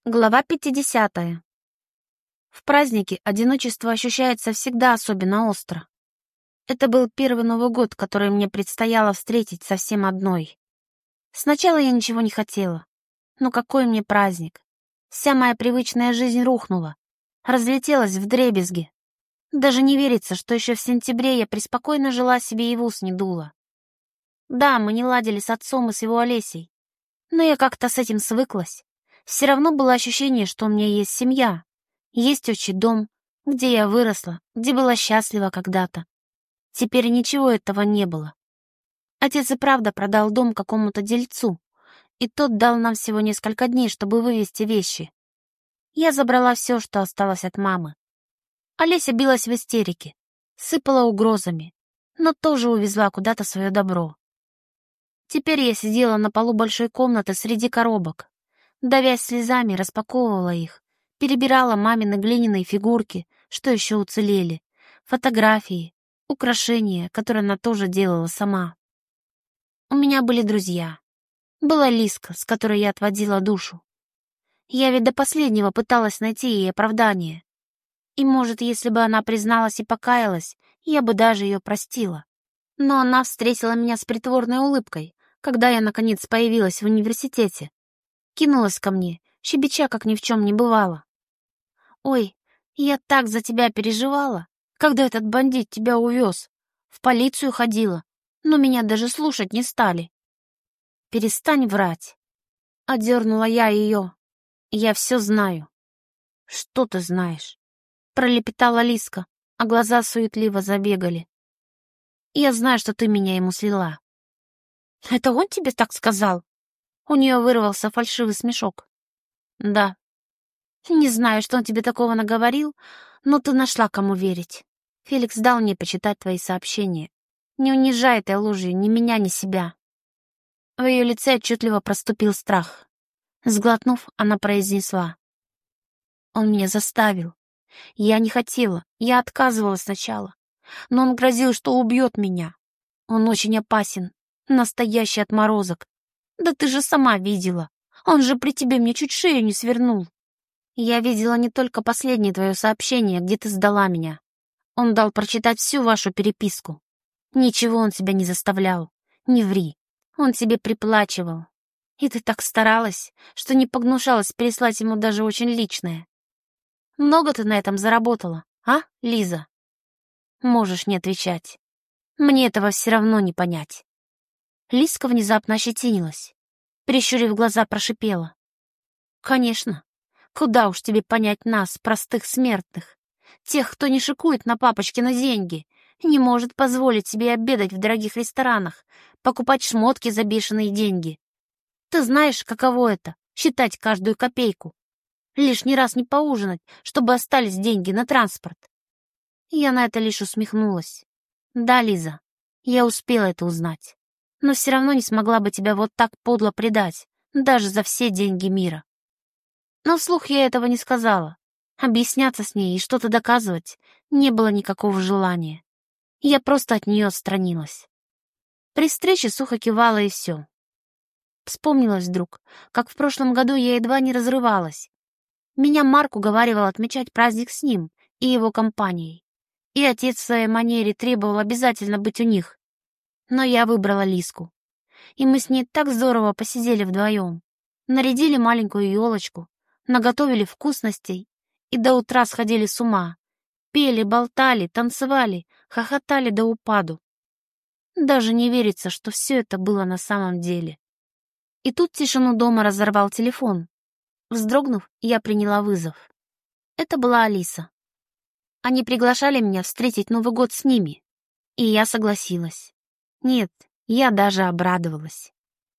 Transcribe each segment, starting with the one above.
Глава 50. В празднике одиночество ощущается всегда особенно остро. Это был первый Новый год, который мне предстояло встретить совсем одной. Сначала я ничего не хотела. Но какой мне праздник? Вся моя привычная жизнь рухнула, разлетелась вдребезги. Даже не верится, что еще в сентябре я преспокойно жила себе и в ус не дула. Да, мы не ладили с отцом и с его Олесей, но я как-то с этим свыклась. Все равно было ощущение, что у меня есть семья, есть отчий дом, где я выросла, где была счастлива когда-то. Теперь ничего этого не было. Отец и правда продал дом какому-то дельцу, и тот дал нам всего несколько дней, чтобы вывезти вещи. Я забрала все, что осталось от мамы. Олеся билась в истерике, сыпала угрозами, но тоже увезла куда-то свое добро. Теперь я сидела на полу большой комнаты среди коробок, давясь слезами, распаковывала их, перебирала мамины глиняные фигурки, что еще уцелели, фотографии, украшения, которые она тоже делала сама. У меня были друзья. Была Лиска, с которой я отводила душу. Я ведь до последнего пыталась найти ей оправдание. И, может, если бы она призналась и покаялась, я бы даже ее простила. Но она встретила меня с притворной улыбкой, когда я, наконец, появилась в университете. Кинулась ко мне, щебеча, как ни в чем не бывало. «Ой, я так за тебя переживала, когда этот бандит тебя увез. В полицию ходила, но меня даже слушать не стали». «Перестань врать», — одернула я ее. «Я все знаю». «Что ты знаешь?» — пролепетала Лиска, а глаза суетливо забегали. «Я знаю, что ты меня ему слила». «Это он тебе так сказал?» У нее вырвался фальшивый смешок. «Да». «Не знаю, что он тебе такого наговорил, но ты нашла, кому верить. Феликс дал мне почитать твои сообщения. Не унижай этой ложью ни меня, ни себя». В ее лице отчетливо проступил страх. Сглотнув, она произнесла: «Он меня заставил. Я не хотела, я отказывалась сначала. Но он грозил, что убьет меня. Он очень опасен, настоящий отморозок. Да ты же сама видела. Он же при тебе мне чуть шею не свернул». «Я видела не только последнее твое сообщение, где ты сдала меня. Он дал прочитать всю вашу переписку. Ничего он тебя не заставлял. Не ври. Он тебе приплачивал. И ты так старалась, что не погнушалась переслать ему даже очень личное. Много ты на этом заработала, а, Лиза?» Можешь не отвечать. Мне этого все равно не понять. Лизка внезапно ощетинилась. Прищурив глаза, прошипела: «Конечно. Куда уж тебе понять нас, простых смертных, тех, кто не шикует на папочкины деньги, не может позволить себе обедать в дорогих ресторанах, покупать шмотки за бешеные деньги. Ты знаешь, каково это — считать каждую копейку, лишний раз не поужинать, чтобы остались деньги на транспорт». Я на это лишь усмехнулась. «Да, Лиза, я успела это узнать, но все равно не смогла бы тебя вот так подло предать, даже за все деньги мира». Но вслух я этого не сказала. Объясняться с ней и что-то доказывать не было никакого желания. Я просто от нее отстранилась. При встрече сухо кивала и все. Вспомнилось вдруг, как в прошлом году я едва не разрывалась. Меня Марк уговаривал отмечать праздник с ним и его компанией. И отец в своей манере требовал обязательно быть у них. Но я выбрала Лиску. И мы с ней так здорово посидели вдвоем. Нарядили маленькую елочку, наготовили вкусностей и до утра сходили с ума. Пели, болтали, танцевали, хохотали до упаду. Даже не верится, что все это было на самом деле. И тут тишину дома разорвал телефон. Вздрогнув, я приняла вызов. Это была Алиса. Они приглашали меня встретить Новый год с ними, и я согласилась. Нет, я даже обрадовалась.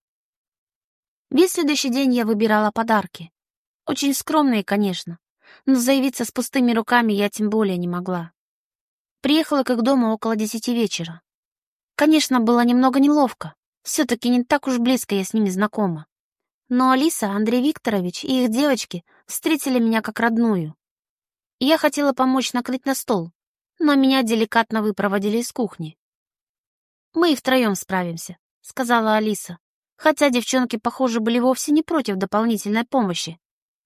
Весь следующий день я выбирала подарки. Очень скромные, конечно, но заявиться с пустыми руками я тем более не могла. Приехала к их дому около 10 вечера. Конечно, было немного неловко. Все-таки не так уж близко я с ними знакома. Но Алиса, Андрей Викторович и их девочки встретили меня как родную. Я хотела помочь накрыть на стол, но меня деликатно выпроводили из кухни. «Мы и втроем справимся», — сказала Алиса, хотя девчонки, похоже, были вовсе не против дополнительной помощи.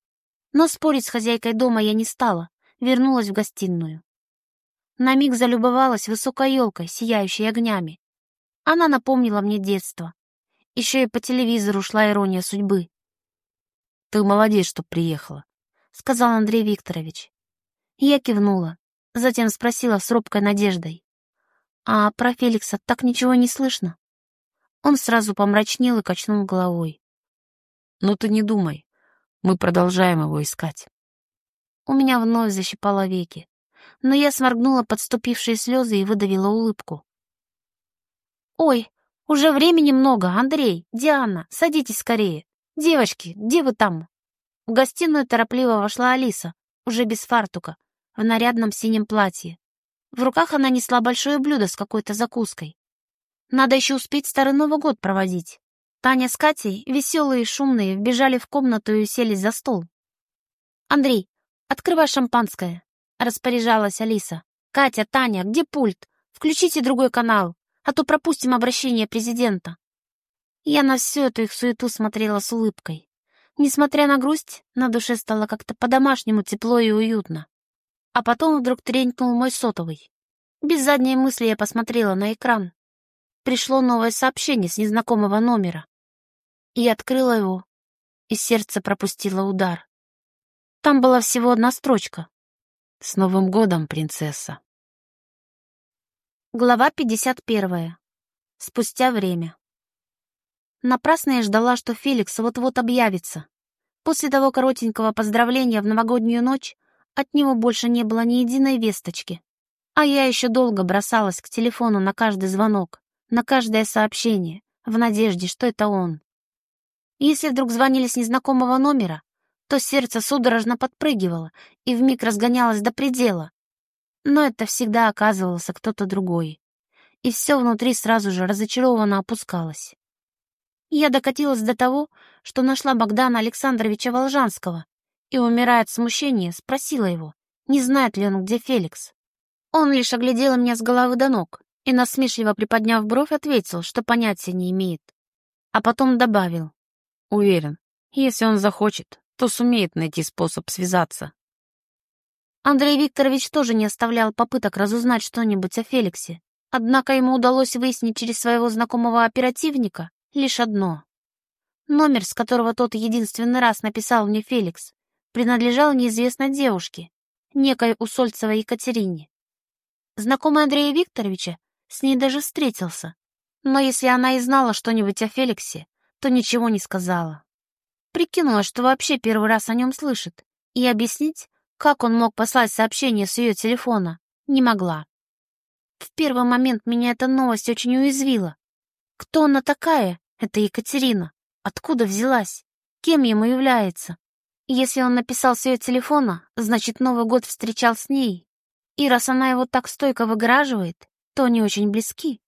Но спорить с хозяйкой дома я не стала, вернулась в гостиную. На миг залюбовалась высокой елкой, сияющей огнями. Она напомнила мне детство. Еще и по телевизору шла ирония судьбы. «Ты молодец, что приехала», — сказал Андрей Викторович. Я кивнула, затем спросила с робкой надеждой. «А про Феликса так ничего не слышно?» Он сразу помрачнел и качнул головой. «Ну ты не думай, мы продолжаем его искать». У меня вновь защипало веки, но я сморгнула подступившие слезы и выдавила улыбку. «Ой, уже времени много, Андрей, Диана, садитесь скорее. Девочки, где вы там?» В гостиную торопливо вошла Алиса, уже без фартука, в нарядном синем платье. В руках она несла большое блюдо с какой-то закуской. Надо еще успеть Старый Новый год проводить. Таня с Катей, веселые и шумные, вбежали в комнату и уселись за стол. «Андрей, открывай шампанское», — распоряжалась Алиса. «Катя, Таня, где пульт? Включите другой канал, а то пропустим обращение президента». Я на всю эту их суету смотрела с улыбкой. Несмотря на грусть, на душе стало как-то по-домашнему тепло и уютно. А потом вдруг тренькнул мой сотовый. Без задней мысли я посмотрела на экран. Пришло новое сообщение с незнакомого номера. Я открыла его, и сердце пропустило удар. Там была всего одна строчка. «С Новым годом, принцесса!» Глава 51. Спустя время. Напрасно я ждала, что Феликс вот-вот объявится. После того коротенького поздравления в новогоднюю ночь от него больше не было ни единой весточки. А я еще долго бросалась к телефону на каждый звонок, на каждое сообщение, в надежде, что это он. Если вдруг звонили с незнакомого номера, то сердце судорожно подпрыгивало и вмиг разгонялось до предела. Но это всегда оказывался кто-то другой. И все внутри сразу же разочарованно опускалось. Я докатилась до того, что нашла Богдана Александровича Волжанского и, умирая от смущения, спросила его, не знает ли он, где Феликс. Он лишь оглядел меня с головы до ног и, насмешливо приподняв бровь, ответил, что понятия не имеет. А потом добавил: «Уверен, если он захочет, то сумеет найти способ связаться». Андрей Викторович тоже не оставлял попыток разузнать что-нибудь о Феликсе, однако ему удалось выяснить через своего знакомого оперативника лишь одно. Номер, с которого тот единственный раз написал мне Феликс, принадлежал неизвестной девушке, некой Усольцевой Екатерине. Знакомый Андрея Викторовича с ней даже встретился, но если она и знала что-нибудь о Феликсе, то ничего не сказала. Прикинула, что вообще первый раз о нем слышит, и объяснить, как он мог послать сообщение с ее телефона, не могла. В первый момент меня эта новость очень уязвила. Кто она такая, эта Екатерина? Откуда взялась? Кем ему является? Если он написал с ее телефона, значит, Новый год встречал с ней. И раз она его так стойко выгораживает, то они очень близки.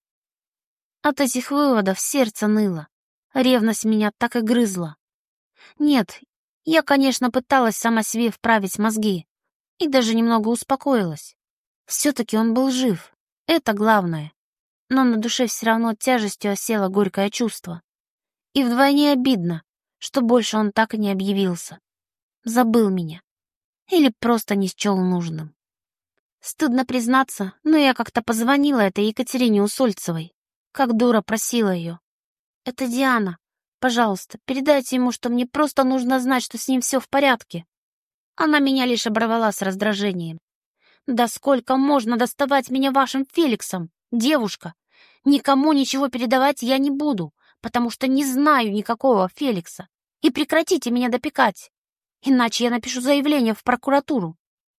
От этих выводов сердце ныло. Ревность меня так и грызла. Нет, я, конечно, пыталась сама себе вправить мозги и даже немного успокоилась. Все-таки он был жив, это главное. Но на душе все равно тяжестью осело горькое чувство. И вдвойне обидно, что больше он так и не объявился. Забыл меня. Или просто не счел нужным. Стыдно признаться, но я как-то позвонила этой Екатерине Усольцевой. Как дура просила ее. «Это Диана. Пожалуйста, передайте ему, что мне просто нужно знать, что с ним все в порядке». Она меня лишь оборвала с раздражением. «Да сколько можно доставать меня вашим Феликсом, девушка? Никому ничего передавать я не буду, потому что не знаю никакого Феликса. И прекратите меня допекать, иначе я напишу заявление в прокуратуру».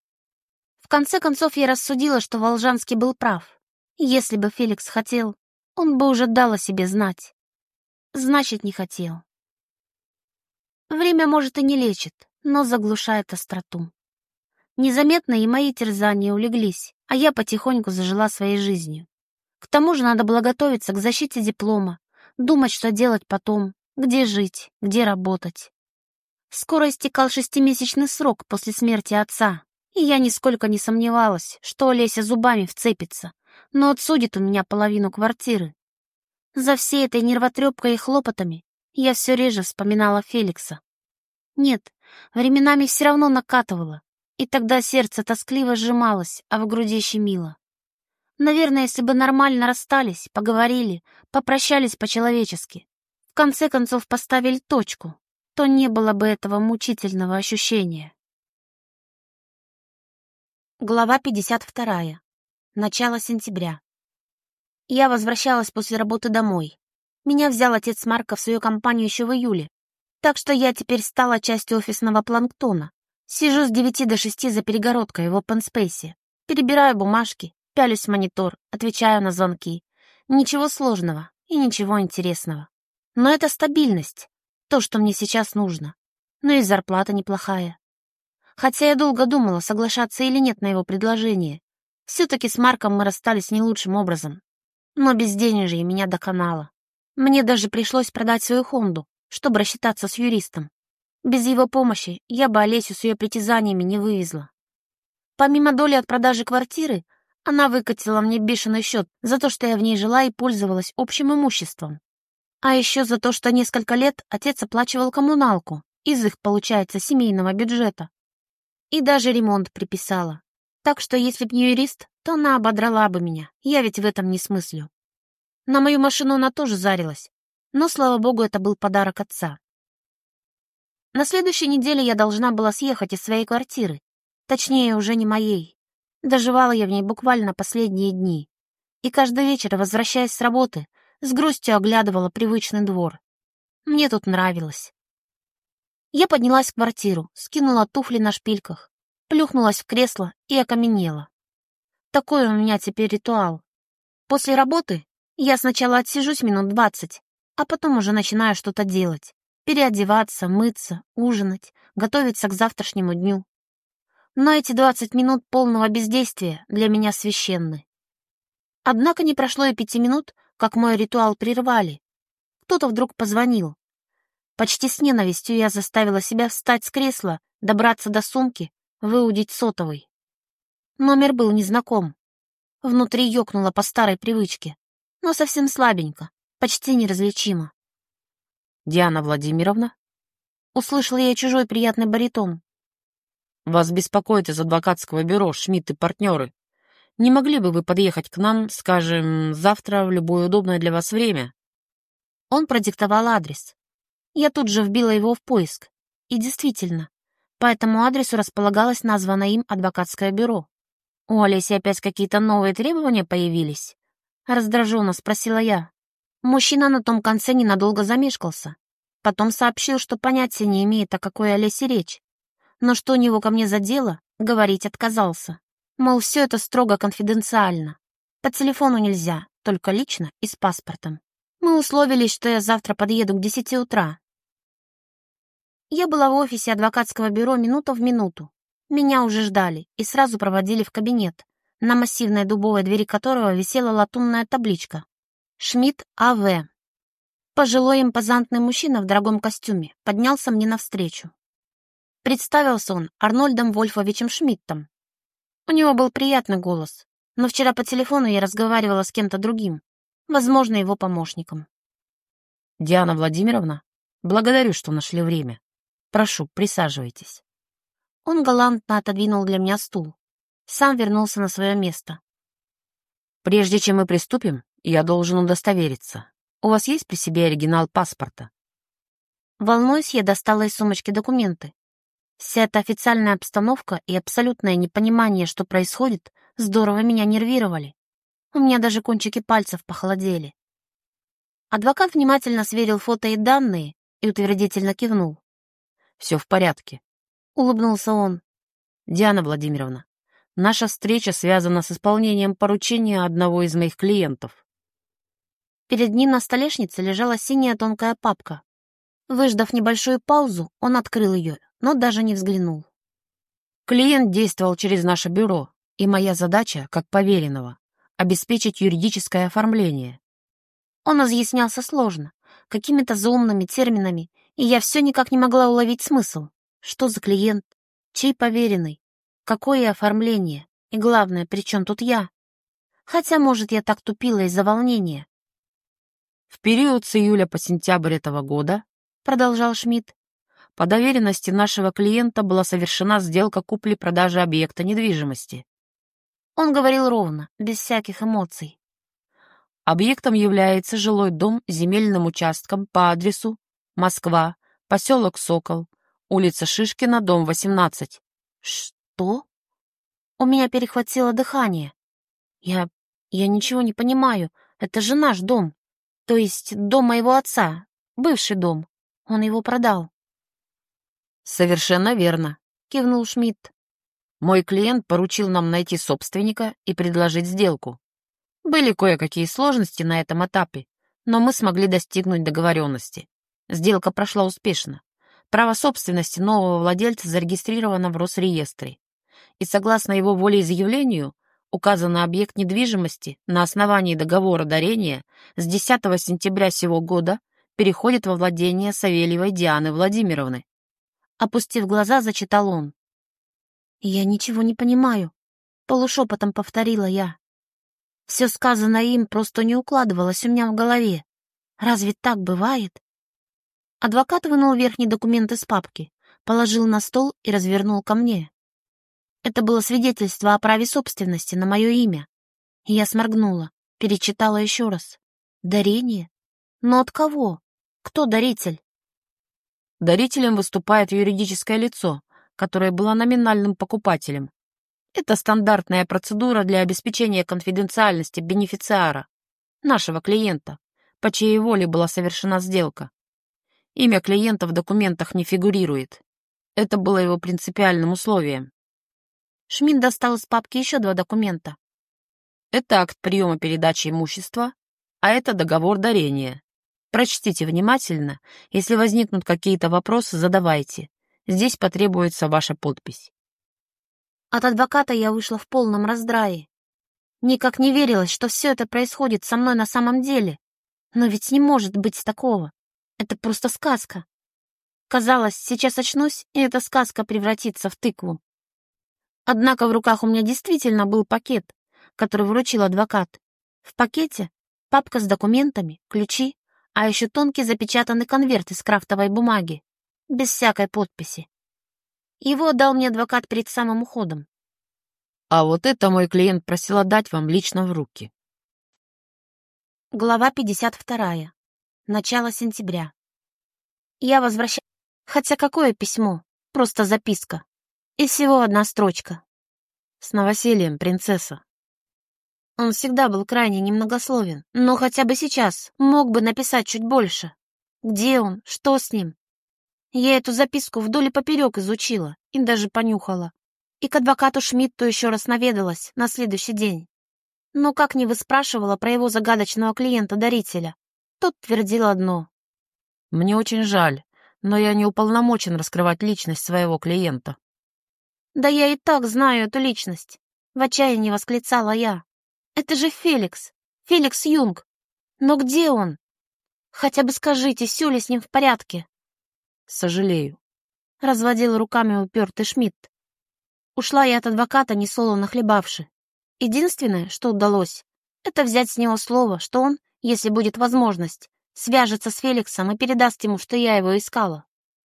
В конце концов я рассудила, что Волжанский был прав. Если бы Феликс хотел, он бы уже дал о себе знать. Значит, не хотел. Время, может, и не лечит, но заглушает остроту. Незаметно и мои терзания улеглись, а я потихоньку зажила своей жизнью. К тому же надо было готовиться к защите диплома, думать, что делать потом, где жить, где работать. Скоро истекал 6-месячный срок после смерти отца, и я нисколько не сомневалась, что Олеся зубами вцепится, но отсудит у меня половину квартиры. За всей этой нервотрепкой и хлопотами я все реже вспоминала Феликса. Нет, временами все равно накатывало, и тогда сердце тоскливо сжималось, а в груди щемило. Наверное, если бы нормально расстались, поговорили, попрощались по-человечески, в конце концов поставили точку, то не было бы этого мучительного ощущения. Глава 52. Начало сентября. Я возвращалась после работы домой. Меня взял отец Марка в свою компанию еще в июле, так что я теперь стала частью офисного планктона. Сижу с 9 до 6 за перегородкой в open space, перебираю бумажки, пялюсь в монитор, отвечаю на звонки. Ничего сложного и ничего интересного. Но это стабильность, то, что мне сейчас нужно. Ну и зарплата неплохая. Хотя я долго думала, соглашаться или нет на его предложение. Все-таки с Марком мы расстались не лучшим образом. Но безденежье меня доконало. Мне даже пришлось продать свою Хонду, чтобы рассчитаться с юристом. Без его помощи я бы Олесю с ее притязаниями не вывезла. Помимо доли от продажи квартиры, она выкатила мне бешеный счет за то, что я в ней жила и пользовалась общим имуществом. А еще за то, что несколько лет отец оплачивал коммуналку из их, получается, семейного бюджета. И даже ремонт приписала. Так что если б не юрист, то она ободрала бы меня, я ведь в этом не смыслю. На мою машину она тоже зарилась, но, слава богу, это был подарок отца. На следующей неделе я должна была съехать из своей квартиры, точнее, уже не моей. Доживала я в ней буквально последние дни. И каждый вечер, возвращаясь с работы, с грустью оглядывала привычный двор. Мне тут нравилось. Я поднялась в квартиру, скинула туфли на шпильках, плюхнулась в кресло и окаменела. Такой у меня теперь ритуал. После работы я сначала отсижусь минут 20, а потом уже начинаю что-то делать. Переодеваться, мыться, ужинать, готовиться к завтрашнему дню. Но эти 20 минут полного бездействия для меня священны. Однако не прошло и 5 минут, как мой ритуал прервали. Кто-то вдруг позвонил. Почти с ненавистью я заставила себя встать с кресла, добраться до сумки, выудить сотовый. Номер был незнаком. Внутри ёкнуло по старой привычке, но совсем слабенько, почти неразличимо. «Диана Владимировна?» Услышала я чужой приятный баритон. «Вас беспокоит из адвокатского бюро «Шмидт и партнеры». Не могли бы вы подъехать к нам, скажем, завтра в любое удобное для вас время?» Он продиктовал адрес. Я тут же вбила его в поиск. И действительно, по этому адресу располагалось названное им адвокатское бюро. У Олеси опять какие-то новые требования появились? Раздраженно спросила я. Мужчина на том конце ненадолго замешкался. Потом сообщил, что понятия не имеет, о какой Олесе речь. Но что у него ко мне за дело, говорить отказался. Мол, все это строго конфиденциально. По телефону нельзя, только лично и с паспортом. Мы условились, что я завтра подъеду к 10 утра. Я была в офисе адвокатского бюро минута в минуту. Меня уже ждали и сразу проводили в кабинет, на массивной дубовой двери которого висела латунная табличка «Шмидт А.В». Пожилой импозантный мужчина в дорогом костюме поднялся мне навстречу. Представился он Арнольдом Вольфовичем Шмидтом. У него был приятный голос, но вчера по телефону я разговаривала с кем-то другим, возможно, его помощником. «Диана Владимировна, благодарю, что нашли время. Прошу, присаживайтесь». Он галантно отодвинул для меня стул. Сам вернулся на свое место. «Прежде чем мы приступим, я должен удостовериться. У вас есть при себе оригинал паспорта?» Волнуясь, я достала из сумочки документы. Вся эта официальная обстановка и абсолютное непонимание, что происходит, здорово меня нервировали. У меня даже кончики пальцев похолодели. Адвокат внимательно сверил фото и данные и утвердительно кивнул. «Все в порядке», — улыбнулся он. «Диана Владимировна, наша встреча связана с исполнением поручения одного из моих клиентов». Перед ним на столешнице лежала синяя тонкая папка. Выждав небольшую паузу, он открыл ее, но даже не взглянул. Клиент действовал через наше бюро, и моя задача, как поверенного, обеспечить юридическое оформление. Он изъяснялся сложно, какими-то заумными терминами, и я все никак не могла уловить смысл. Что за клиент? Чей поверенный? Какое оформление? И главное, при чем тут я? Хотя, может, я так тупила из-за волнения. В период с июля по сентябрь этого года, продолжал Шмидт, По доверенности нашего клиента была совершена сделка купли-продажи объекта недвижимости. Он говорил ровно, без всяких эмоций. Объектом является жилой дом с земельным участком по адресу Москва, поселок Сокол, улица Шишкина, дом 18. Что? У меня перехватило дыхание. Я ничего не понимаю. Это же наш дом. То есть дом моего отца. Бывший дом. Он его продал. Совершенно верно, Кивнул Шмидт. Мой клиент поручил нам найти собственника и предложить сделку. Были кое-какие сложности на этом этапе, но мы смогли достигнуть договоренности. Сделка прошла успешно. Право собственности нового владельца зарегистрировано в Росреестре. И согласно его волеизъявлению, указанный объект недвижимости на основании договора дарения с 10 сентября сего года переходит во владение Савельевой Дианы Владимировны. Опустив глаза, зачитал он. «Я ничего не понимаю», — полушепотом повторила я. Все сказанное им просто не укладывалось у меня в голове. Разве так бывает? Адвокат вынул верхний документ из папки, положил на стол и развернул ко мне. Это было свидетельство о праве собственности на мое имя. Я сморгнула, перечитала еще раз. Дарение? Но от кого? Кто даритель? Дарителем выступает юридическое лицо, которое было номинальным покупателем. Это стандартная процедура для обеспечения конфиденциальности бенефициара, нашего клиента, по чьей воле была совершена сделка. Имя клиента в документах не фигурирует. Это было его принципиальным условием. Шмидт достал из папки еще 2 документа. Это акт приема передачи имущества, а это договор дарения. Прочтите внимательно. Если возникнут какие-то вопросы, задавайте. Здесь потребуется ваша подпись. От адвоката я вышла в полном раздрае. Никак не верилось, что все это происходит со мной на самом деле. Но ведь не может быть такого. Это просто сказка. Казалось, сейчас очнусь, и эта сказка превратится в тыкву. Однако в руках у меня действительно был пакет, который вручил адвокат. В пакете папка с документами, ключи, а еще тонкий запечатанный конверт из крафтовой бумаги, без всякой подписи. Его отдал мне адвокат перед самым уходом. А вот это мой клиент просил отдать вам лично в руки. Глава 52. Начало сентября. Я возвращаюсь. Хотя какое письмо? Просто записка. И всего 1 строчка. С новосельем, принцесса. Он всегда был крайне немногословен, но хотя бы сейчас мог бы написать чуть больше. Где он? Что с ним? Я эту записку вдоль и поперек изучила и даже понюхала. И к адвокату Шмидту еще раз наведалась на следующий день. Но как ни выспрашивала про его загадочного клиента-дарителя, тот твердил одно. Мне очень жаль, но я не уполномочен раскрывать личность своего клиента. Да я и так знаю эту личность. В отчаянии восклицала я. Это же Феликс. Феликс Юнг. Но где он? Хотя бы скажите, все ли с ним в порядке? Сожалею. Разводил руками упертый Шмидт. Ушла я от адвоката, несолоно хлебавши. Единственное, что удалось, это взять с него слово, что он, если будет возможность, свяжется с Феликсом и передаст ему, что я его искала.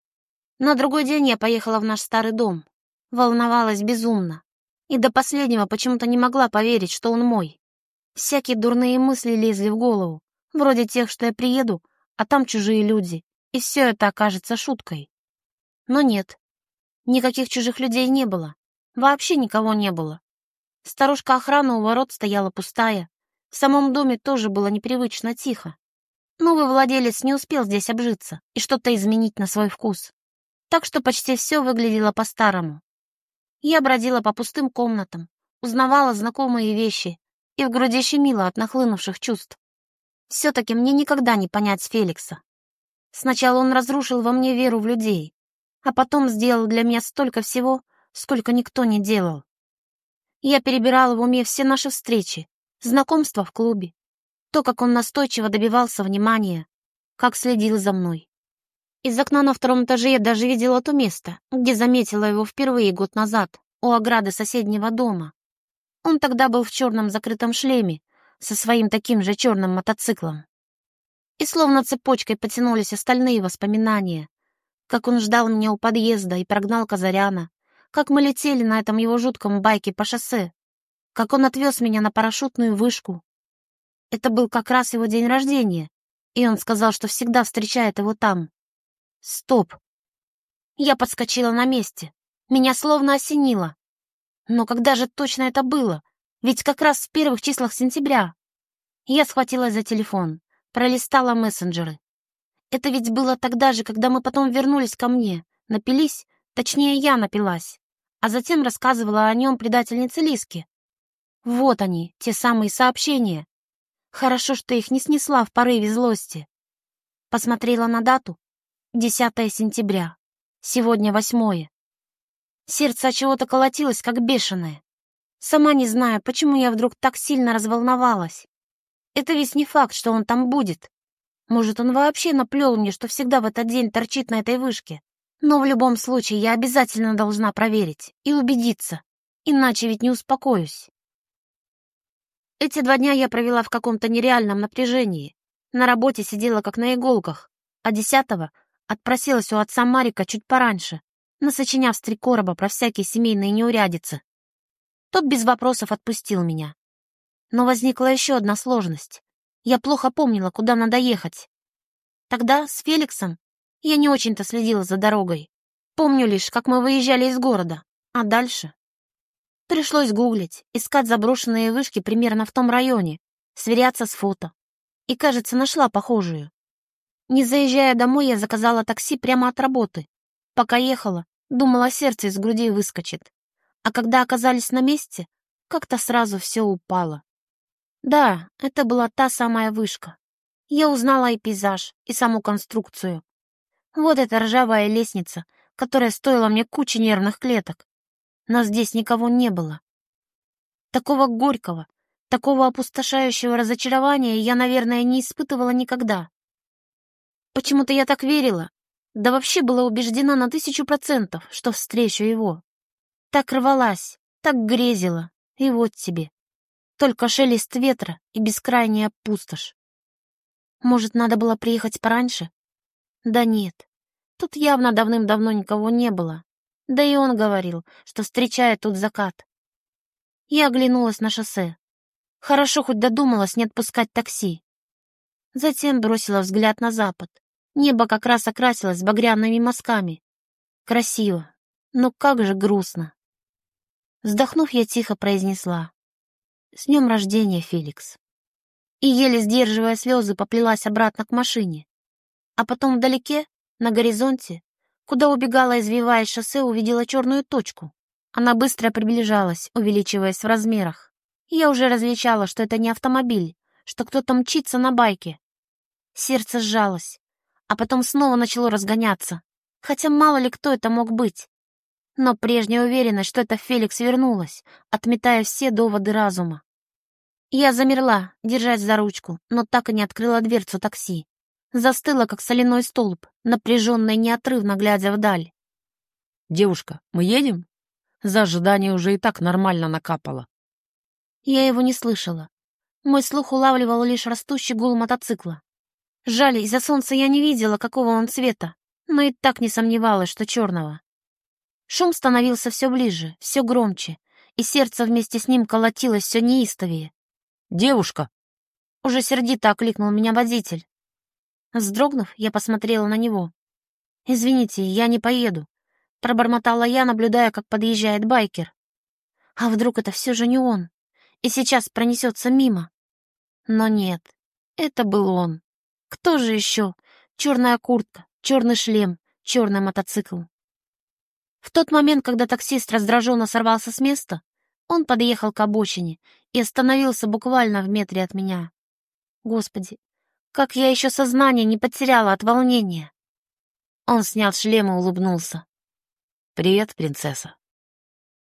На другой день я поехала в наш старый дом. Волновалась безумно. И до последнего почему-то не могла поверить, что он мой. Всякие дурные мысли лезли в голову, вроде тех, что я приеду, а там чужие люди, и все это окажется шуткой. Но нет, никаких чужих людей не было. Вообще никого не было. Старушка охраны у ворот стояла пустая. В самом доме тоже было непривычно тихо. Новый владелец не успел здесь обжиться и что-то изменить на свой вкус. Так что почти все выглядело по-старому. Я бродила по пустым комнатам, узнавала знакомые вещи, и в груди щемило от нахлынувших чувств. Все-таки мне никогда не понять Феликса. Сначала он разрушил во мне веру в людей, а потом сделал для меня столько всего, сколько никто не делал. Я перебирала в уме все наши встречи, знакомства в клубе, то, как он настойчиво добивался внимания, как следил за мной. Из окна на 2-м этаже я даже видела то место, где заметила его впервые год назад, у ограды соседнего дома. Он тогда был в черном закрытом шлеме, со своим таким же черным мотоциклом. И словно цепочкой потянулись остальные воспоминания. Как он ждал меня у подъезда и прогнал Казаряна. Как мы летели на этом его жутком байке по шоссе. Как он отвез меня на парашютную вышку. Это был как раз его день рождения, и он сказал, что всегда встречает его там. Стоп. Я подскочила на месте. Меня словно осенило. Но когда же точно это было? Ведь как раз в первых числах сентября. Я схватилась за телефон, пролистала мессенджеры. Это ведь было тогда же, когда мы потом вернулись ко мне, напились, точнее, я напилась, а затем рассказывала о нем предательнице Лиске. Вот они, те самые сообщения. Хорошо, что их не снесла в порыве злости. Посмотрела на дату. 10 сентября. Сегодня 8. Сердце от чего-то колотилось, как бешеное. Сама не знаю, почему я вдруг так сильно разволновалась. Это ведь не факт, что он там будет. Может, он вообще наплел мне, что всегда в этот день торчит на этой вышке. Но в любом случае я обязательно должна проверить и убедиться, иначе ведь не успокоюсь. Эти 2 дня я провела в каком-то нереальном напряжении. На работе сидела как на иголках, а 10-го отпросилась у отца Марика чуть пораньше, насочиняв с 3 короба про всякие семейные неурядицы. Тот без вопросов отпустил меня. Но возникла еще одна сложность. Я плохо помнила, куда надо ехать. Тогда с Феликсом я не очень-то следила за дорогой. Помню лишь, как мы выезжали из города, а дальше... Пришлось гуглить, искать заброшенные вышки примерно в том районе, сверяться с фото. И, кажется, нашла похожую. Не заезжая домой, я заказала такси прямо от работы. Пока ехала, думала, сердце из груди выскочит. А когда оказались на месте, как-то сразу все упало. Да, это была та самая вышка. Я узнала и пейзаж, и саму конструкцию. Вот эта ржавая лестница, которая стоила мне кучи нервных клеток. Но здесь никого не было. Такого горького, такого опустошающего разочарования я, наверное, не испытывала никогда. Почему-то я так верила, да вообще была убеждена на 1000%, что встречу его. Так рвалась, так грезила, и вот тебе. Только шелест ветра и бескрайняя пустошь. Может, надо было приехать пораньше? Да нет, тут явно давным-давно никого не было. Да и он говорил, что встречает тут закат. Я оглянулась на шоссе. Хорошо хоть додумалась не отпускать такси. Затем бросила взгляд на запад. Небо как раз окрасилось багряными мазками. Красиво, но как же грустно. Вздохнув, я тихо произнесла: «С днем рождения, Феликс!» И, еле сдерживая слезы, поплелась обратно к машине. А потом вдалеке, на горизонте, куда убегала, извиваясь шоссе, увидела черную точку. Она быстро приближалась, увеличиваясь в размерах. И я уже различала, что это не автомобиль, что кто-то мчится на байке. Сердце сжалось, а потом снова начало разгоняться, хотя мало ли кто это мог быть. Но прежняя уверенность, что это Феликс, вернулась, отметая все доводы разума. Я замерла, держась за ручку, но так и не открыла дверцу такси. Застыла, как соляной столб, напряженно и неотрывно глядя вдаль. «Девушка, мы едем?» За ожидание уже и так нормально накапало. Я его не слышала. Мой слух улавливал лишь растущий гул мотоцикла. Жаль, из-за солнца я не видела, какого он цвета, но и так не сомневалась, что черного. Шум становился все ближе, все громче, и сердце вместе с ним колотилось все неистовее. «Девушка!» Уже сердито окликнул меня водитель. Вздрогнув, я посмотрела на него. «Извините, я не поеду», — пробормотала я, наблюдая, как подъезжает байкер. А вдруг это все же не он, и сейчас пронесется мимо? Но нет, это был он. Кто же еще? Черная куртка, черный шлем, черный мотоцикл. В тот момент, когда таксист раздраженно сорвался с места, он подъехал к обочине и остановился буквально в метре от меня. Господи, как я еще сознание не потеряла от волнения. Он снял шлем и улыбнулся. «Привет, принцесса».